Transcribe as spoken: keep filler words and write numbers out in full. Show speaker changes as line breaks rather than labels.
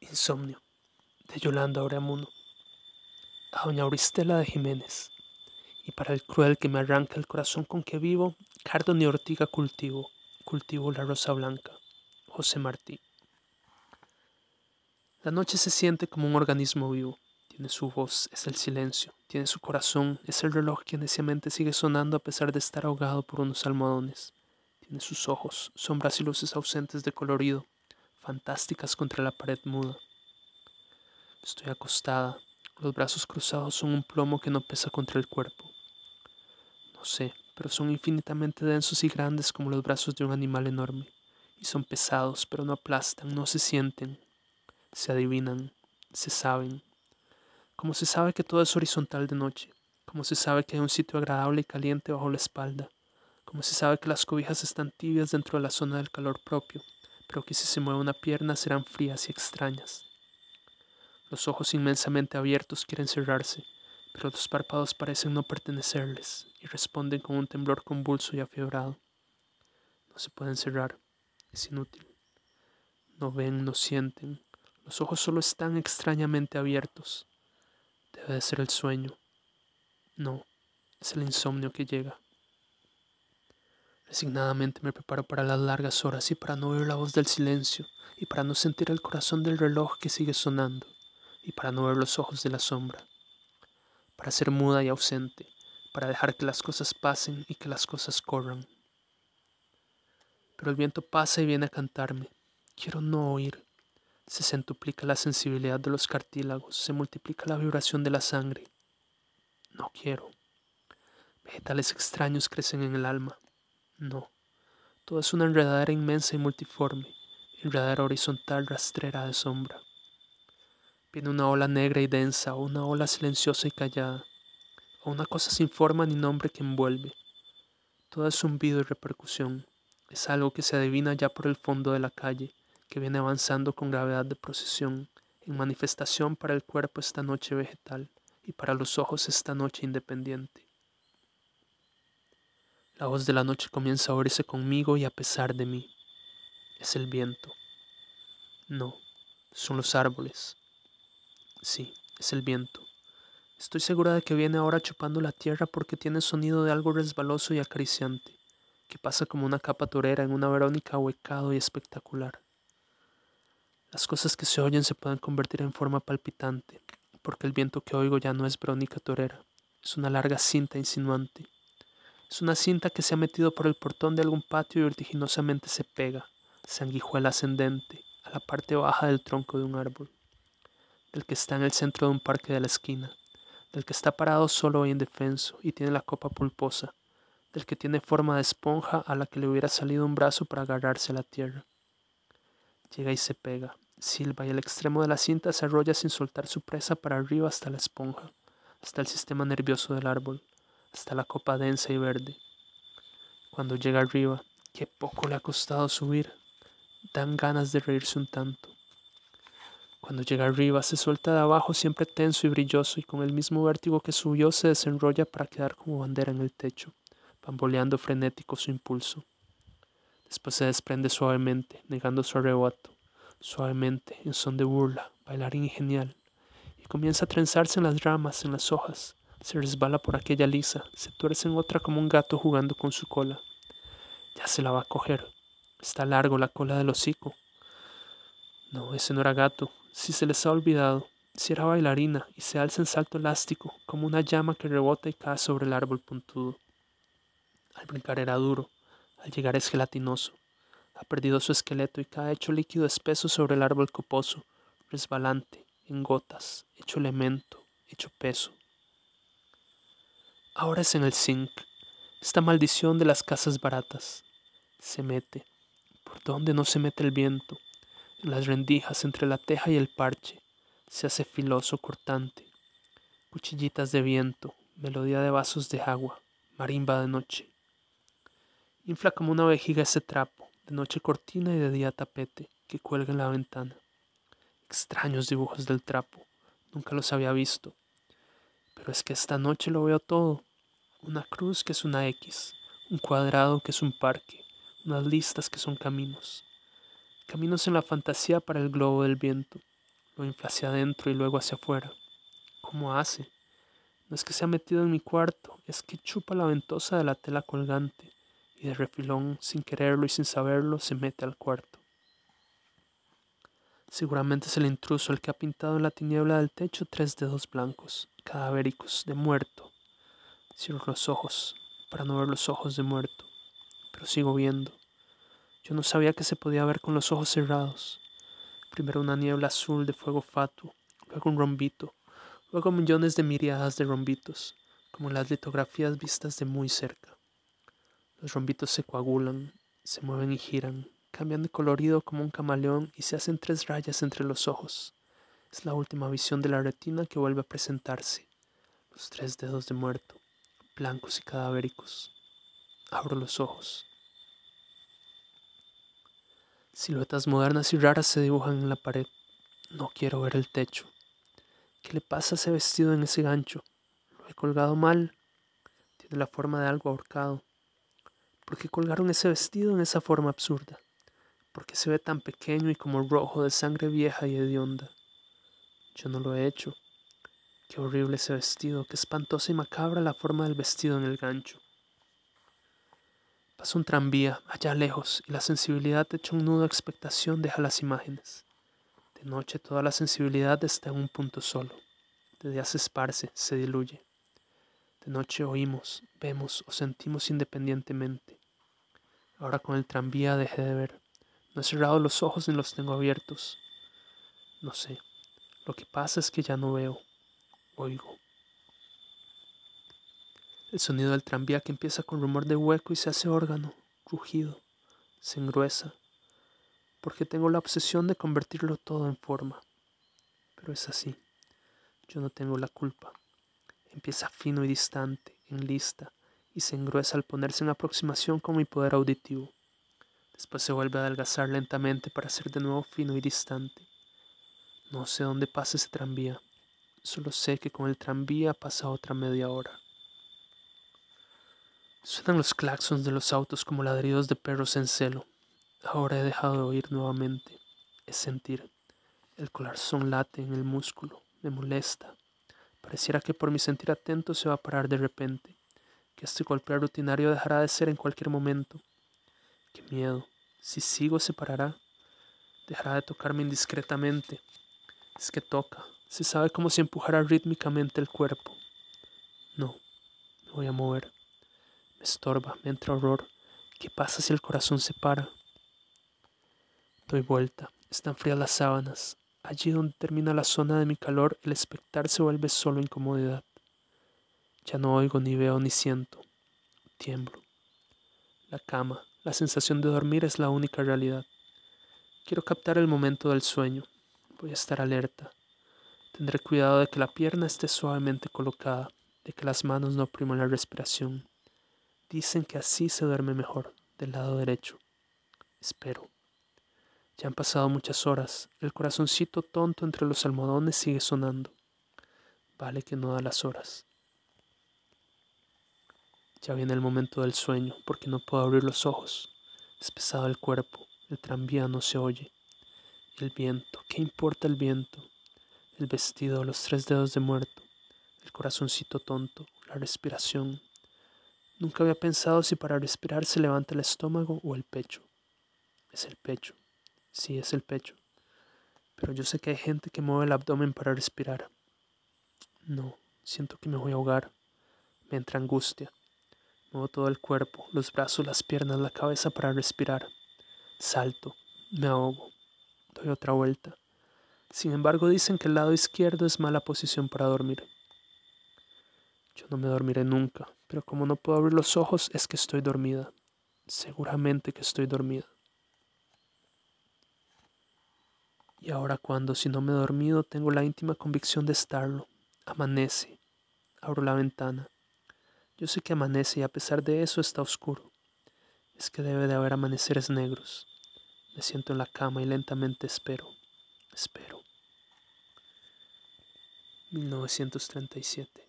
Insomnio, de Yolanda Oreamuno, a doña Auristela de Jiménez. Y para el cruel que me arranca el corazón con que vivo, cardo ni ortiga cultivo, cultivo la rosa blanca. José Martí. La noche se siente como un organismo vivo. Tiene su voz, es el silencio. Tiene su corazón, es el reloj que neciamente sigue sonando a pesar de estar ahogado por unos almohadones. Tiene sus ojos, sombras y luces ausentes de colorido, fantásticas contra la pared muda. Estoy acostada, los brazos cruzados son un plomo que no pesa contra el cuerpo. No sé, pero son infinitamente densos y grandes como los brazos de un animal enorme. Y son pesados, pero no aplastan, no se sienten, se adivinan, se saben. Como se sabe que todo es horizontal de noche, como se sabe que hay un sitio agradable y caliente bajo la espalda, como se sabe que las cobijas están tibias dentro de la zona del calor propio, pero que si se mueve una pierna serán frías y extrañas. Los ojos inmensamente abiertos quieren cerrarse, pero los párpados parecen no pertenecerles y responden con un temblor convulso y afiebrado. No se pueden cerrar, es inútil. No ven, no sienten, los ojos solo están extrañamente abiertos. Debe de ser el sueño. No, es el insomnio que llega. Resignadamente me preparo para las largas horas y para no oír la voz del silencio y para no sentir el corazón del reloj que sigue sonando y para no ver los ojos de la sombra. Para ser muda y ausente, para dejar que las cosas pasen y que las cosas corran. Pero el viento pasa y viene a cantarme. Quiero no oír. Se centuplica la sensibilidad de los cartílagos, se multiplica la vibración de la sangre. No quiero. Vegetales extraños crecen en el alma. No. Todo es una enredadera inmensa y multiforme, enredadera horizontal rastrera de sombra. Viene una ola negra y densa, o una ola silenciosa y callada, o una cosa sin forma ni nombre que envuelve. Todo es zumbido y repercusión. Es algo que se adivina ya por el fondo de la calle, que viene avanzando con gravedad de procesión, en manifestación para el cuerpo esta noche vegetal y para los ojos esta noche independiente. La voz de la noche comienza a oírse conmigo y a pesar de mí. Es el viento. No, son los árboles. Sí, es el viento. Estoy segura de que viene ahora chupando la tierra porque tiene sonido de algo resbaloso y acariciante, que pasa como una capa torera en una Verónica ahuecado y espectacular. Las cosas que se oyen se pueden convertir en forma palpitante, porque el viento que oigo ya no es Verónica torera, es una larga cinta insinuante. Es una cinta que se ha metido por el portón de algún patio y vertiginosamente se pega, sanguijuela ascendente, a la parte baja del tronco de un árbol, del que está en el centro de un parque de la esquina, del que está parado solo e indefenso y tiene la copa pulposa, del que tiene forma de esponja a la que le hubiera salido un brazo para agarrarse a la tierra. Llega y se pega, silba y el extremo de la cinta se arrolla sin soltar su presa para arriba hasta la esponja, hasta el sistema nervioso del árbol, hasta la copa densa y verde. Cuando llega arriba, qué poco le ha costado subir, dan ganas de reírse un tanto. Cuando llega arriba, se suelta de abajo siempre tenso y brilloso y con el mismo vértigo que subió se desenrolla para quedar como bandera en el techo, bamboleando frenético su impulso. Después se desprende suavemente, negando su arrebato, suavemente, en son de burla, bailarín y genial, y comienza a trenzarse en las ramas, en las hojas, se resbala por aquella lisa, se tuerce en otra como un gato jugando con su cola. Ya se la va a coger. Está largo la cola del hocico. No, ese no era gato. Si se les ha olvidado, si era bailarina y se alza en salto elástico, como una llama que rebota y cae sobre el árbol puntudo. Al brincar era duro, al llegar es gelatinoso. Ha perdido su esqueleto y cae hecho líquido espeso sobre el árbol coposo, resbalante, en gotas, hecho elemento, hecho peso. Ahora es en el zinc, esta maldición de las casas baratas. Se mete, por donde no se mete el viento, en las rendijas entre la teja y el parche, se hace filoso, cortante. Cuchillitas de viento, melodía de vasos de agua, marimba de noche. Infla como una vejiga ese trapo, de noche cortina y de día tapete, que cuelga en la ventana. Extraños dibujos del trapo, nunca los había visto. Pero es que esta noche lo veo todo. Una cruz que es una X, un cuadrado que es un parque, unas listas que son caminos. Caminos en la fantasía para el globo del viento. Lo infla hacia adentro y luego hacia afuera. ¿Cómo hace? No es que se ha metido en mi cuarto, es que chupa la ventosa de la tela colgante y de refilón, sin quererlo y sin saberlo, se mete al cuarto. Seguramente es el intruso el que ha pintado en la tiniebla del techo tres dedos blancos, cadavéricos, de muerto. Cierro los ojos para no ver los ojos de muerto, pero sigo viendo. Yo no sabía que se podía ver con los ojos cerrados. Primero una niebla azul de fuego fatuo, luego un rombito, luego millones de miriadas de rombitos, como en las litografías vistas de muy cerca. Los rombitos se coagulan, se mueven y giran, cambian de colorido como un camaleón y se hacen tres rayas entre los ojos. Es la última visión de la retina que vuelve a presentarse. Los tres dedos de muerto, blancos y cadavéricos. Abro los ojos. Siluetas modernas y raras se dibujan en la pared. No quiero ver el techo. ¿Qué le pasa a ese vestido en ese gancho? ¿Lo he colgado mal? Tiene la forma de algo ahorcado. ¿Por qué colgaron ese vestido en esa forma absurda? ¿Por qué se ve tan pequeño y como rojo de sangre vieja y hedionda? Yo no lo he hecho. Qué horrible ese vestido, qué espantosa y macabra la forma del vestido en el gancho. Pasa un tranvía allá lejos y la sensibilidad hecha un nudo de expectación deja las imágenes. De noche toda la sensibilidad está en un punto solo. De día se esparce, se diluye. De noche oímos, vemos o sentimos independientemente. Ahora con el tranvía dejé de ver. No he cerrado los ojos ni los tengo abiertos. No sé. Lo que pasa es que ya no veo. Oigo. El sonido del tranvía que empieza con rumor de hueco y se hace órgano, rugido, se engruesa, porque tengo la obsesión de convertirlo todo en forma. Pero es así. Yo no tengo la culpa. Empieza fino y distante, en lista, y se engruesa al ponerse en aproximación con mi poder auditivo. Después se vuelve a adelgazar lentamente para ser de nuevo fino y distante. No sé dónde pasa ese tranvía. Solo sé que con el tranvía pasa otra media hora. Suenan los claxons de los autos como ladridos de perros en celo. Ahora he dejado de oír nuevamente. Es sentir. El corazón late en el músculo. Me molesta. Pareciera que por mi sentir atento se va a parar de repente. Que este golpe rutinario dejará de ser en cualquier momento. Qué miedo. Si sigo se parará. Dejará de tocarme indiscretamente. Es que toca. Se sabe como si empujara rítmicamente el cuerpo. No. Me voy a mover. Me estorba. Me entra horror. ¿Qué pasa si el corazón se para? Doy vuelta. Están frías las sábanas. Allí donde termina la zona de mi calor, el expectar se vuelve solo incomodidad. Ya no oigo, ni veo, ni siento. Tiemblo. La cama, la sensación de dormir es la única realidad. Quiero captar el momento del sueño. Voy a estar alerta. Tendré cuidado de que la pierna esté suavemente colocada, de que las manos no opriman la respiración. Dicen que así se duerme mejor, del lado derecho. Espero. Ya han pasado muchas horas. El corazoncito tonto entre los almohadones sigue sonando. Vale que no da las horas. Ya viene el momento del sueño, porque no puedo abrir los ojos. Es pesado el cuerpo. El tranvía no se oye. El viento. ¿Qué importa el viento? El vestido, los tres dedos de muerto. El corazoncito tonto. La respiración. Nunca había pensado si para respirar se levanta el estómago o el pecho. Es el pecho. Sí, es el pecho. Pero yo sé que hay gente que mueve el abdomen para respirar. No, siento que me voy a ahogar. Me entra angustia. Muevo todo el cuerpo, los brazos, las piernas, la cabeza para respirar. Salto. Me ahogo. Doy otra vuelta. Sin embargo, dicen que el lado izquierdo es mala posición para dormir. Yo no me dormiré nunca, pero como no puedo abrir los ojos es que estoy dormida. Seguramente que estoy dormida. Y ahora cuando, si no me he dormido, tengo la íntima convicción de estarlo. Amanece. Abro la ventana. Yo sé que amanece y a pesar de eso está oscuro. Es que debe de haber amaneceres negros. Me siento en la cama y lentamente espero. Espero. mil novecientos treinta y siete